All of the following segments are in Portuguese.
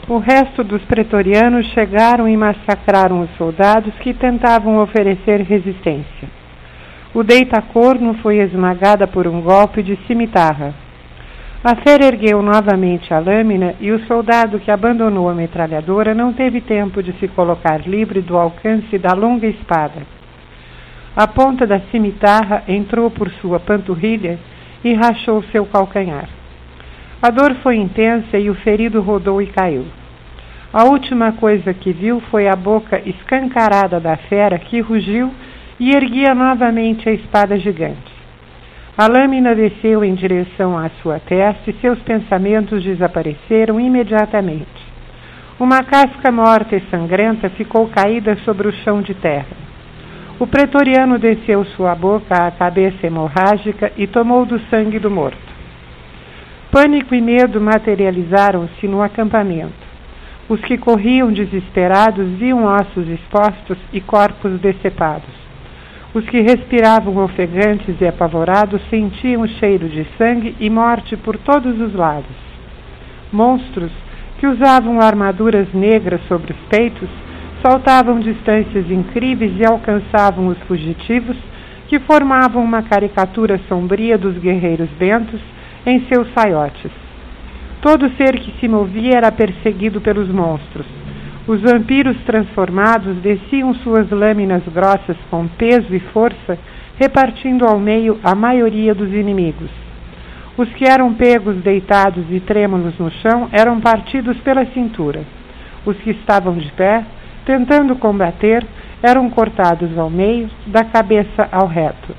O resto dos pretorianos chegaram e massacraram os soldados que tentavam oferecer resistência. O deita-corno foi esmagada por um golpe de cimitarra. A fera ergueu novamente a lâmina e o soldado que abandonou a metralhadora não teve tempo de se colocar livre do alcance da longa espada. A ponta da cimitarra entrou por sua panturrilha e rachou seu calcanhar. A dor foi intensa e o ferido rodou e caiu. A última coisa que viu foi a boca escancarada da fera que rugiu e erguia novamente a espada gigante. A lâmina desceu em direção à sua testa e seus pensamentos desapareceram imediatamente. Uma casca morta e sangrenta ficou caída sobre o chão de terra. O pretoriano desceu sua boca à cabeça hemorrágica e tomou do sangue do morto. Pânico e medo materializaram-se no acampamento. Os que corriam desesperados viam ossos expostos e corpos decepados. Os que respiravam ofegantes e apavorados sentiam o cheiro de sangue e morte por todos os lados. Monstros, que usavam armaduras negras sobre os peitos, saltavam distâncias incríveis e alcançavam os fugitivos, que formavam uma caricatura sombria dos guerreiros bentos em seus saiotes. Todo ser que se movia era perseguido pelos monstros. Os vampiros transformados desciam suas lâminas grossas com peso e força, repartindo ao meio a maioria dos inimigos. Os que eram pegos deitados e trêmulos no chão eram partidos pela cintura. Os que estavam de pé, tentando combater, eram cortados ao meio, da cabeça ao reto.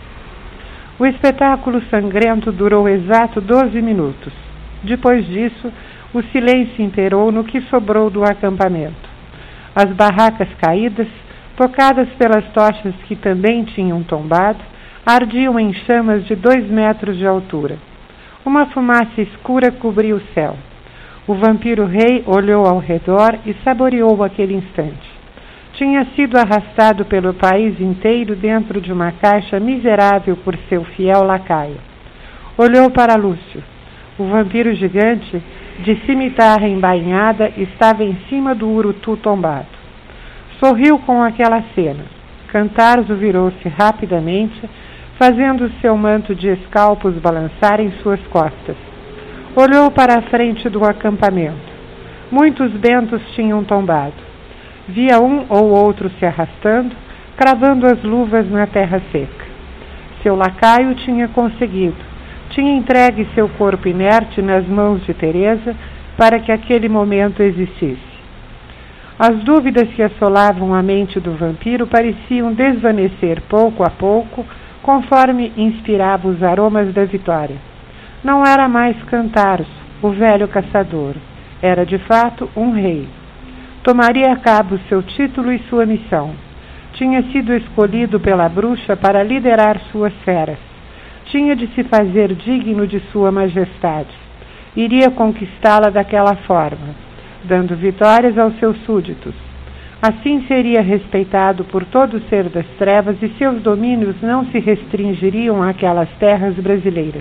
O espetáculo sangrento durou exato 12 minutos. Depois disso, o silêncio imperou no que sobrou do acampamento. As barracas caídas, tocadas pelas tochas que também tinham tombado, ardiam em chamas de 2 metros de altura. Uma fumaça escura cobriu o céu. O vampiro-rei olhou ao redor e saboreou aquele instante. Tinha sido arrastado pelo país inteiro dentro de uma caixa miserável por seu fiel lacaio. Olhou para Lúcio. O vampiro gigante, de cimitarra embainhada, estava em cima do urutu tombado. Sorriu com aquela cena. Cantarzo virou-se rapidamente, fazendo seu manto de escalpos balançar em suas costas. Olhou para a frente do acampamento. Muitos bentos tinham tombado. Via um ou outro se arrastando, cravando as luvas na terra seca. Seu lacaio tinha conseguido. Tinha entregue seu corpo inerte nas mãos de Teresa para que aquele momento existisse. As dúvidas que assolavam a mente do vampiro pareciam desvanecer pouco a pouco, conforme inspirava os aromas da vitória. Não era mais Cantarzo, o velho caçador. Era, de fato, um rei. Tomaria a cabo seu título e sua missão. Tinha sido escolhido pela bruxa para liderar suas feras. Tinha de se fazer digno de sua majestade. Iria conquistá-la daquela forma, dando vitórias aos seus súditos. Assim seria respeitado por todo ser das trevas e seus domínios não se restringiriam àquelas terras brasileiras.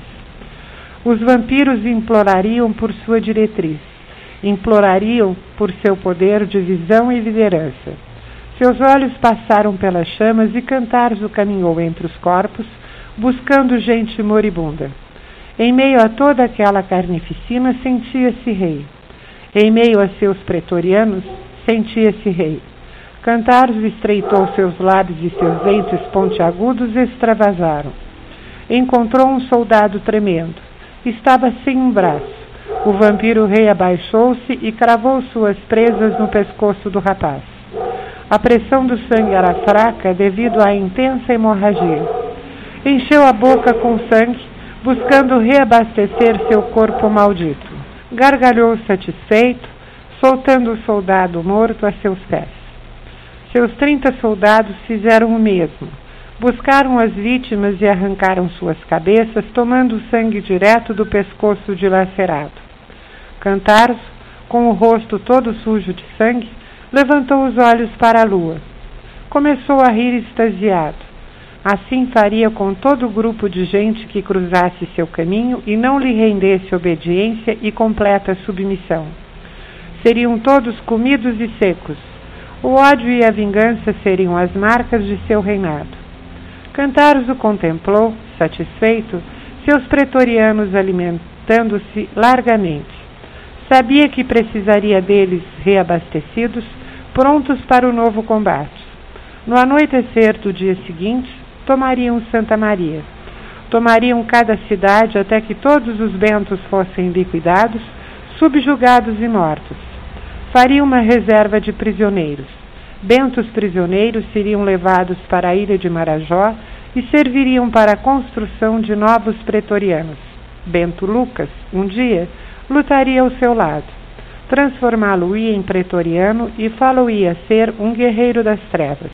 Os vampiros implorariam por sua diretriz, implorariam por seu poder de visão e liderança. Seus olhos passaram pelas chamas e Cantarzo caminhou entre os corpos, buscando gente moribunda. Em meio a toda aquela carnificina, sentia-se rei. Em meio a seus pretorianos, sentia-se rei. Cantarzo estreitou seus lábios e seus dentes pontiagudos extravasaram. Encontrou um soldado tremendo. Estava sem um braço. O vampiro-rei abaixou-se e cravou suas presas no pescoço do rapaz. A pressão do sangue era fraca devido à intensa hemorragia. Encheu a boca com sangue, buscando reabastecer seu corpo maldito. Gargalhou satisfeito, soltando o soldado morto a seus pés. Seus 30 soldados fizeram o mesmo. Buscaram as vítimas e arrancaram suas cabeças, tomando o sangue direto do pescoço dilacerado. Cantarzo, com o rosto todo sujo de sangue, levantou os olhos para a lua. Começou a rir extasiado. Assim faria com todo o grupo de gente que cruzasse seu caminho e não lhe rendesse obediência e completa submissão. seriam todos comidos e secos. O ódio e a vingança seriam as marcas de seu reinado. Cantaros o contemplou, satisfeito, seus pretorianos alimentando-se largamente. Sabia que precisaria deles reabastecidos, prontos para o novo combate. No anoitecer do dia seguinte, tomariam Santa Maria. Tomariam cada cidade até que todos os bentos fossem liquidados, subjugados e mortos. Fariam uma reserva de prisioneiros. Bentos prisioneiros seriam levados para a ilha de Marajó e serviriam para a construção de novos pretorianos. Bento Lucas, um dia, lutaria ao seu lado. Transformá-lo-ia em pretoriano e fá-lo-ia ser um guerreiro das trevas.